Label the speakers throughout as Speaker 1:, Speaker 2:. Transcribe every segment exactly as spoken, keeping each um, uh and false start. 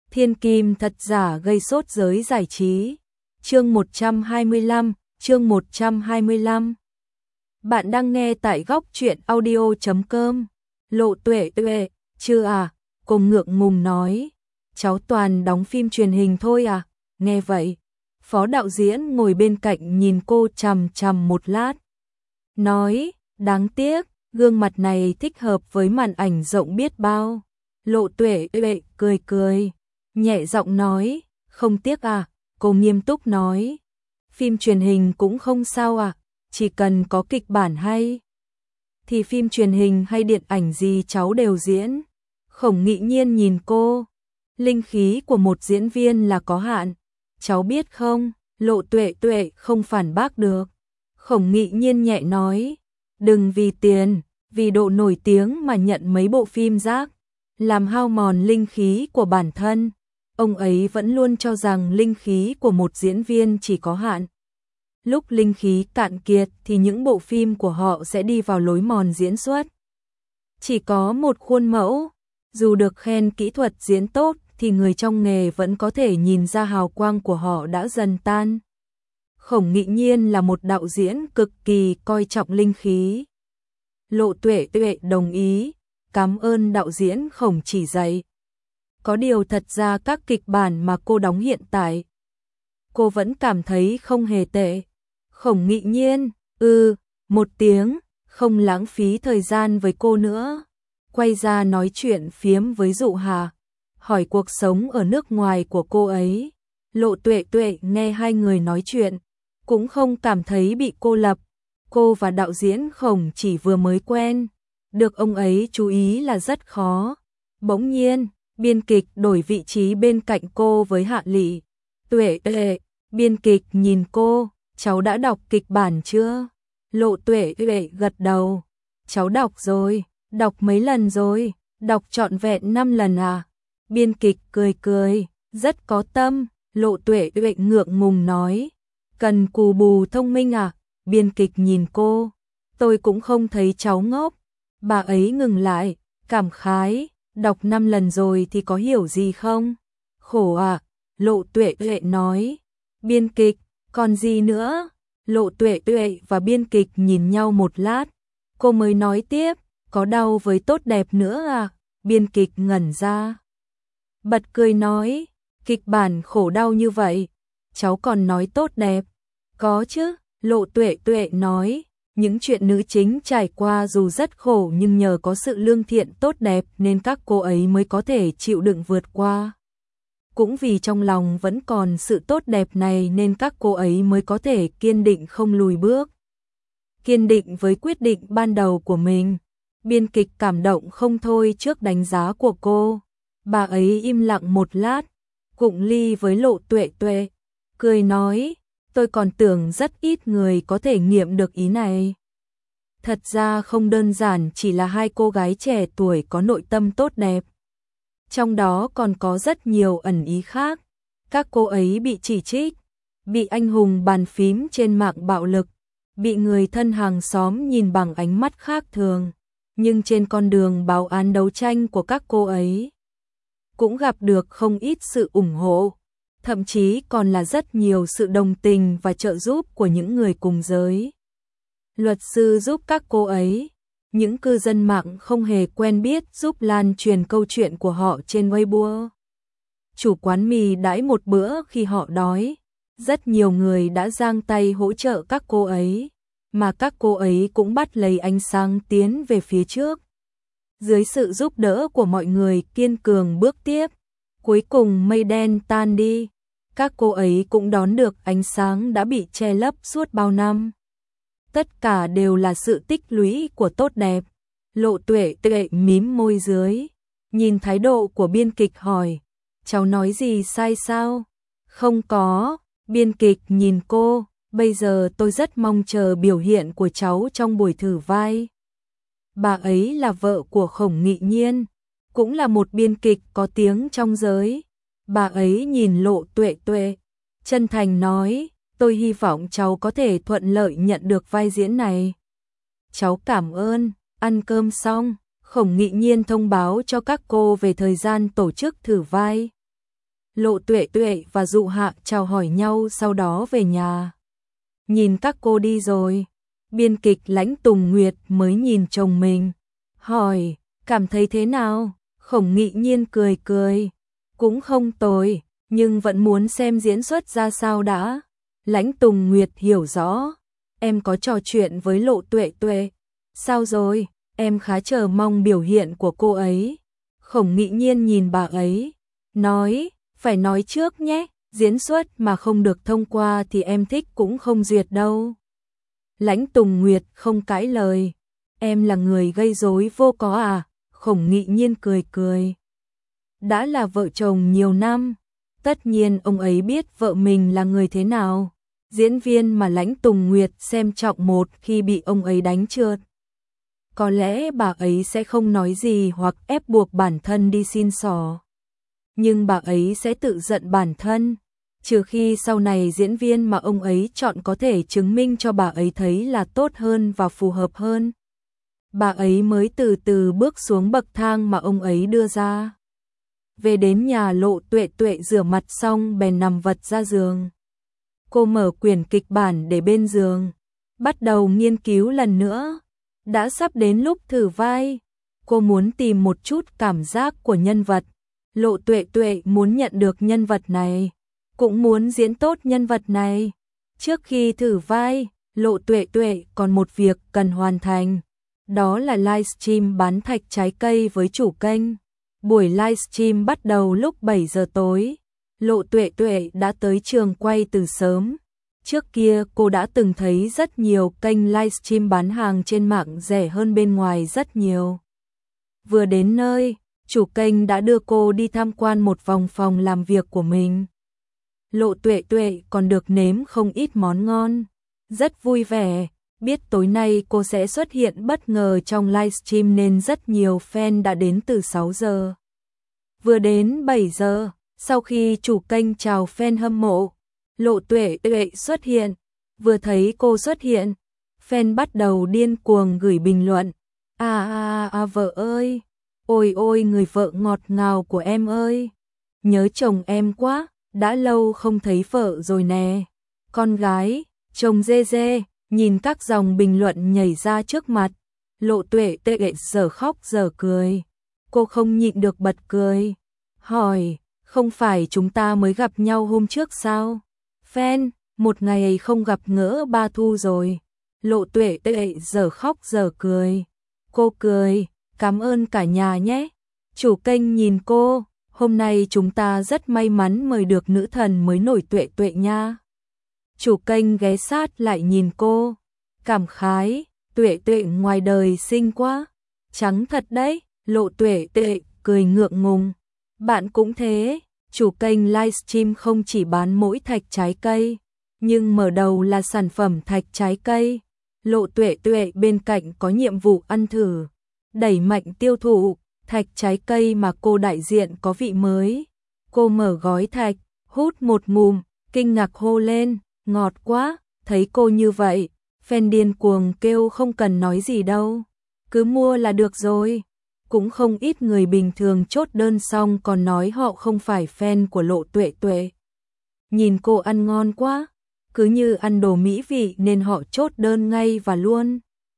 Speaker 1: Thiên kim thật giả gây sốt giới giải trí. Chương một trăm hai mươi lăm, chương một trăm hai mươi lăm. Bạn đang nghe tại góc truyện audio chấm com. Lộ Tuệ Tuệ, chưa à? Cô ngượng ngùng nói. Cháu toàn đóng phim truyền hình thôi à? Nghe vậy, phó đạo diễn ngồi bên cạnh nhìn cô chằm chằm một lát. Nói, đáng tiếc, gương mặt này thích hợp với màn ảnh rộng biết bao. Lộ Tuệ Tuệ cười cười, nhẹ giọng nói, không tiếc à? Cô nghiêm túc nói, phim truyền hình cũng không sao à, chỉ cần có kịch bản hay thì phim truyền hình hay điện ảnh gì cháu đều diễn. Khổng Nghị Nhiên nhìn cô, linh khí của một diễn viên là có hạn, cháu biết không? Lộ Tuệ Tuệ không phản bác được. Khổng Nghị Nhiên nhẹ nói, đừng vì tiền, vì độ nổi tiếng mà nhận mấy bộ phim rác, làm hao mòn linh khí của bản thân. Ông ấy vẫn luôn cho rằng linh khí của một diễn viên chỉ có hạn. Lúc linh khí cạn kiệt thì những bộ phim của họ sẽ đi vào lối mòn diễn xuất. Chỉ có một khuôn mẫu, dù được khen kỹ thuật diễn tốt thì người trong nghề vẫn có thể nhìn ra hào quang của họ đã dần tan. Khổng Nghị Nhiên là một đạo diễn cực kỳ coi trọng linh khí. Lộ Tuệ Tuệ đồng ý, cảm ơn đạo diễn Khổng chỉ dạy. Có điều thật ra các kịch bản mà cô đóng hiện tại, cô vẫn cảm thấy không hề tệ. Khổng Nghị Nhiên, ừ, một tiếng, không lãng phí thời gian với cô nữa. Quay ra nói chuyện phiếm với Dụ Hà, hỏi cuộc sống ở nước ngoài của cô ấy. Lộ Tuệ Tuệ nghe hai người nói chuyện, cũng không cảm thấy bị cô lập. Cô và đạo diễn Khổng chỉ vừa mới quen, được ông ấy chú ý là rất khó. Bỗng nhiên, biên kịch đổi vị trí bên cạnh cô với Hạ Lị. Tuệ Tuệ, biên kịch nhìn cô, cháu đã đọc kịch bản chưa? Lộ Tuệ Tuệ gật đầu, cháu đọc rồi, đọc mấy lần rồi, đọc trọn vẹn năm lần à? Biên kịch cười cười, rất có tâm. Lộ Tuệ Tuệ ngượng ngùng nói, cần cù bù thông minh à? Biên kịch nhìn cô, tôi cũng không thấy cháu ngốc. Bà ấy ngừng lại, cảm khái, đọc năm lần rồi thì có hiểu gì không? Khổ à? Lộ Tuệ Tuệ nói. Biên kịch, còn gì nữa? Lộ Tuệ Tuệ và biên kịch nhìn nhau một lát, cô mới nói tiếp, có đau với tốt đẹp nữa à? Biên kịch ngẩn ra, bật cười nói, kịch bản khổ đau như vậy, cháu còn nói tốt đẹp. Có chứ, Lộ Tuệ Tuệ nói, những chuyện nữ chính trải qua dù rất khổ nhưng nhờ có sự lương thiện tốt đẹp nên các cô ấy mới có thể chịu đựng vượt qua. Cũng vì trong lòng vẫn còn sự tốt đẹp này nên các cô ấy mới có thể kiên định không lùi bước. Kiên định với quyết định ban đầu của mình. Biên kịch cảm động không thôi trước đánh giá của cô. Bà ấy im lặng một lát, cụng ly với Lộ Tuệ Tuệ, cười nói, tôi còn tưởng rất ít người có thể nghiệm được ý này. Thật ra không đơn giản chỉ là hai cô gái trẻ tuổi có nội tâm tốt đẹp. Trong đó còn có rất nhiều ẩn ý khác. Các cô ấy bị chỉ trích, bị anh hùng bàn phím trên mạng bạo lực, bị người thân hàng xóm nhìn bằng ánh mắt khác thường. Nhưng trên con đường báo án đấu tranh của các cô ấy, cũng gặp được không ít sự ủng hộ, thậm chí còn là rất nhiều sự đồng tình và trợ giúp của những người cùng giới. Luật sư giúp các cô ấy, những cư dân mạng không hề quen biết giúp lan truyền câu chuyện của họ trên Weibo. Chủ quán mì đãi một bữa khi họ đói, rất nhiều người đã giang tay hỗ trợ các cô ấy, mà các cô ấy cũng bắt lấy ánh sáng tiến về phía trước. Dưới sự giúp đỡ của mọi người kiên cường bước tiếp, cuối cùng mây đen tan đi, các cô ấy cũng đón được ánh sáng đã bị che lấp suốt bao năm. Tất cả đều là sự tích lũy của tốt đẹp. Lộ Tuệ Tuệ mím môi dưới, nhìn thái độ của biên kịch hỏi, cháu nói gì sai sao? Không có. Biên kịch nhìn cô, bây giờ tôi rất mong chờ biểu hiện của cháu trong buổi thử vai. Bà ấy là vợ của Khổng Nghị Nhiên, cũng là một biên kịch có tiếng trong giới. Bà ấy nhìn Lộ Tuệ Tuệ, chân thành nói, tôi hy vọng cháu có thể thuận lợi nhận được vai diễn này. Cháu cảm ơn. Ăn cơm xong, Khổng Nghị Nhiên thông báo cho các cô về thời gian tổ chức thử vai. Lộ Tuệ Tuệ và Dụ Hạ chào hỏi nhau sau đó về nhà. Nhìn các cô đi rồi, biên kịch Lãnh Tùng Nguyệt mới nhìn chồng mình, hỏi, cảm thấy thế nào? Khổng Nghị Nhiên cười cười, cũng không tồi, nhưng vẫn muốn xem diễn xuất ra sao đã. Lãnh Tùng Nguyệt hiểu rõ, em có trò chuyện với Lộ Tuệ Tuệ. Sao rồi? Em khá chờ mong biểu hiện của cô ấy. Khổng Nghị Nhiên nhìn bà ấy, nói, phải nói trước nhé, diễn xuất mà không được thông qua thì em thích cũng không duyệt đâu. Lãnh Tùng Nguyệt không cãi lời, em là người gây rối vô có à? Khổng Nghị Nhiên cười cười. Đã là vợ chồng nhiều năm, tất nhiên ông ấy biết vợ mình là người thế nào. Diễn viên mà Lãnh Tùng Nguyệt xem trọng một khi bị ông ấy đánh trượt. Có lẽ bà ấy sẽ không nói gì hoặc ép buộc bản thân đi xin xỏ. Nhưng bà ấy sẽ tự giận bản thân, trừ khi sau này diễn viên mà ông ấy chọn có thể chứng minh cho bà ấy thấy là tốt hơn và phù hợp hơn. Bà ấy mới từ từ bước xuống bậc thang mà ông ấy đưa ra. Về đến nhà, Lộ Tuệ Tuệ rửa mặt xong bèn nằm vật ra giường. Cô mở quyển kịch bản để bên giường, bắt đầu nghiên cứu lần nữa. Đã sắp đến lúc thử vai, cô muốn tìm một chút cảm giác của nhân vật. Lộ Tuệ Tuệ muốn nhận được nhân vật này, cũng muốn diễn tốt nhân vật này. Trước khi thử vai, Lộ Tuệ Tuệ còn một việc cần hoàn thành, đó là livestream bán thạch trái cây với chủ kênh. Buổi livestream bắt đầu lúc bảy giờ tối. Lộ Tuệ Tuệ đã tới trường quay từ sớm. Trước kia cô đã từng thấy rất nhiều kênh livestream bán hàng trên mạng rẻ hơn bên ngoài rất nhiều. Vừa đến nơi, chủ kênh đã đưa cô đi tham quan một vòng phòng làm việc của mình. Lộ Tuệ Tuệ còn được nếm không ít món ngon, rất vui vẻ, biết tối nay cô sẽ xuất hiện bất ngờ trong livestream nên rất nhiều fan đã đến từ sáu giờ. Vừa đến bảy giờ, sau khi chủ kênh chào fan hâm mộ, Lộ Tuệ Tuệ xuất hiện. Vừa thấy cô xuất hiện, fan bắt đầu điên cuồng gửi bình luận. À à à vợ ơi, ôi ôi người vợ ngọt ngào của em ơi, nhớ chồng em quá, đã lâu không thấy vợ rồi nè. Con gái, chồng dê dê, nhìn các dòng bình luận nhảy ra trước mặt. Lộ Tuệ Tuệ giờ khóc giờ cười, cô không nhịn được bật cười, hỏi, không phải chúng ta mới gặp nhau hôm trước sao? Fan, một ngày không gặp ngỡ ba thu rồi. Lộ Tuệ Tuệ giờ khóc giờ cười, cô cười, cảm ơn cả nhà nhé. Chủ kênh nhìn cô, hôm nay chúng ta rất may mắn mời được nữ thần mới nổi Tuệ Tuệ nha. Chủ kênh ghé sát lại nhìn cô, cảm khái, Tuệ Tuệ ngoài đời xinh quá, trắng thật đấy. Lộ Tuệ Tuệ cười ngượng ngùng, bạn cũng thế. Chủ kênh livestream không chỉ bán mỗi thạch trái cây, nhưng mở đầu là sản phẩm thạch trái cây. Lộ Tuệ Tuệ bên cạnh có nhiệm vụ ăn thử, đẩy mạnh tiêu thụ thạch trái cây mà cô đại diện có vị mới. Cô mở gói thạch, hút một ngụm, kinh ngạc hô lên, ngọt quá. Thấy cô như vậy, fan điên cuồng kêu không cần nói gì đâu, cứ mua là được rồi. Cũng không ít người bình thường chốt đơn xong còn nói họ không phải fan của Lộ Tuệ Tuệ. Nhìn cô ăn ngon quá, cứ như ăn đồ mỹ vị nên họ chốt đơn ngay và luôn.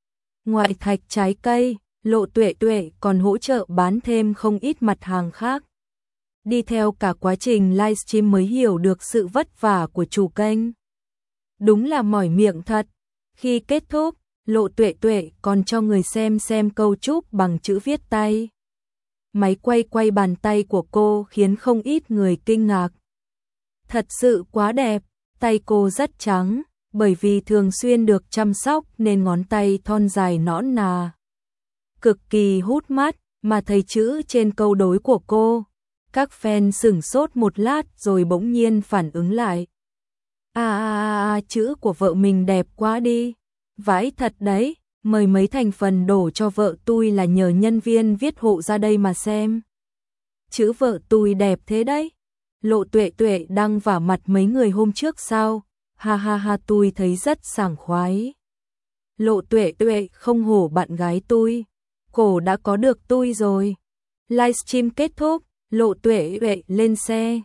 Speaker 1: Ngoài thạch trái cây, Lộ Tuệ Tuệ còn hỗ trợ bán thêm không ít mặt hàng khác. Đi theo cả quá trình livestream mới hiểu được sự vất vả của chủ kênh. Đúng là mỏi miệng thật. Khi kết thúc, Lộ Tuệ Tuệ còn cho người xem xem câu chúc bằng chữ viết tay. Máy quay quay bàn tay của cô khiến không ít người kinh ngạc. Thật sự quá đẹp, tay cô rất trắng, bởi vì thường xuyên được chăm sóc nên ngón tay thon dài nõn nà. Cực kỳ hút mắt, mà thấy chữ trên câu đối của cô. Các fan sửng sốt một lát rồi bỗng nhiên phản ứng lại. À à à, chữ của vợ mình đẹp quá đi. Vãi thật đấy, mời mấy thành phần đổ cho vợ tôi là nhờ nhân viên viết hộ ra đây mà xem. Chữ vợ tôi đẹp thế đấy. Lộ Tuệ Tuệ đăng vả mặt mấy người hôm trước sao? Ha ha ha, tôi thấy rất sảng khoái. Lộ Tuệ Tuệ không hổ bạn gái tôi, cổ đã có được tôi rồi. Livestream kết thúc, Lộ Tuệ Tuệ lên xe,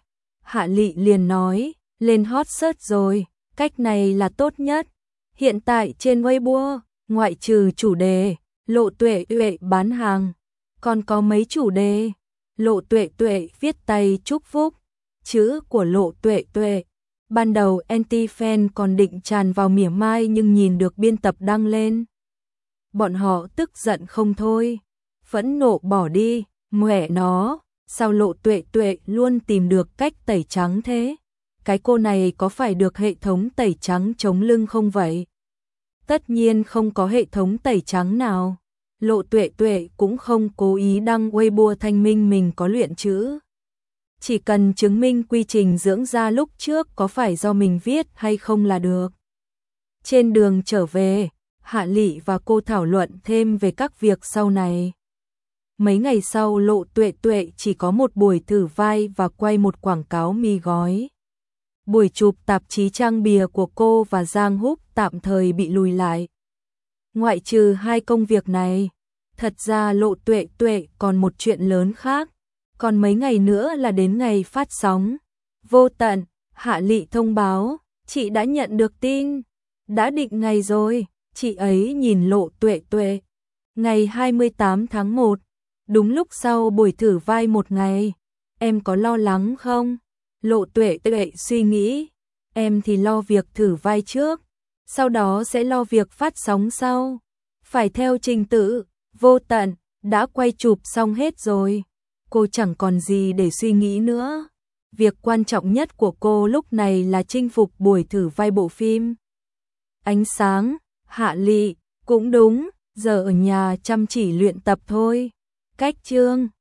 Speaker 1: Hạ Lị liền nói, lên hot search rồi, cách này là tốt nhất. Hiện tại trên Weibo, ngoại trừ chủ đề, Lộ Tuệ Tuệ bán hàng, còn có mấy chủ đề. Lộ Tuệ Tuệ viết tay chúc phúc, chữ của Lộ Tuệ Tuệ. Ban đầu anti-fan còn định tràn vào mỉa mai nhưng nhìn được biên tập đăng lên. Bọn họ tức giận không thôi, phẫn nộ bỏ đi, mẹ nó, sao Lộ Tuệ Tuệ luôn tìm được cách tẩy trắng thế? Cái cô này có phải được hệ thống tẩy trắng chống lưng không vậy? Tất nhiên không có hệ thống tẩy trắng nào. Lộ Tuệ Tuệ cũng không cố ý đăng Weibo thanh minh mình có luyện chữ. Chỉ cần chứng minh quy trình dưỡng da lúc trước có phải do mình viết hay không là được. Trên đường trở về, Hạ Lị và cô thảo luận thêm về các việc sau này. Mấy ngày sau Lộ Tuệ Tuệ chỉ có một buổi thử vai và quay một quảng cáo mì gói. Buổi chụp tạp chí trang bìa của cô và Giang Húc tạm thời bị lùi lại. Ngoại trừ hai công việc này, thật ra Lộ Tuệ Tuệ còn một chuyện lớn khác. Còn mấy ngày nữa là đến ngày phát sóng Vô Tận. Hạ Lị thông báo, chị đã nhận được tin, đã định ngày rồi. Chị ấy nhìn Lộ Tuệ Tuệ. Ngày hai mươi tám tháng một, đúng lúc sau buổi thử vai một ngày. Em có lo lắng không? Lộ Tuệ Tuệ suy nghĩ, em thì lo việc thử vai trước, sau đó sẽ lo việc phát sóng sau. Phải theo trình tự. Vô Tận đã quay chụp xong hết rồi, cô chẳng còn gì để suy nghĩ nữa. Việc quan trọng nhất của cô lúc này là chinh phục buổi thử vai bộ phim. Ánh sáng. Hạ Lị, cũng đúng, giờ ở nhà chăm chỉ luyện tập thôi. Cách chương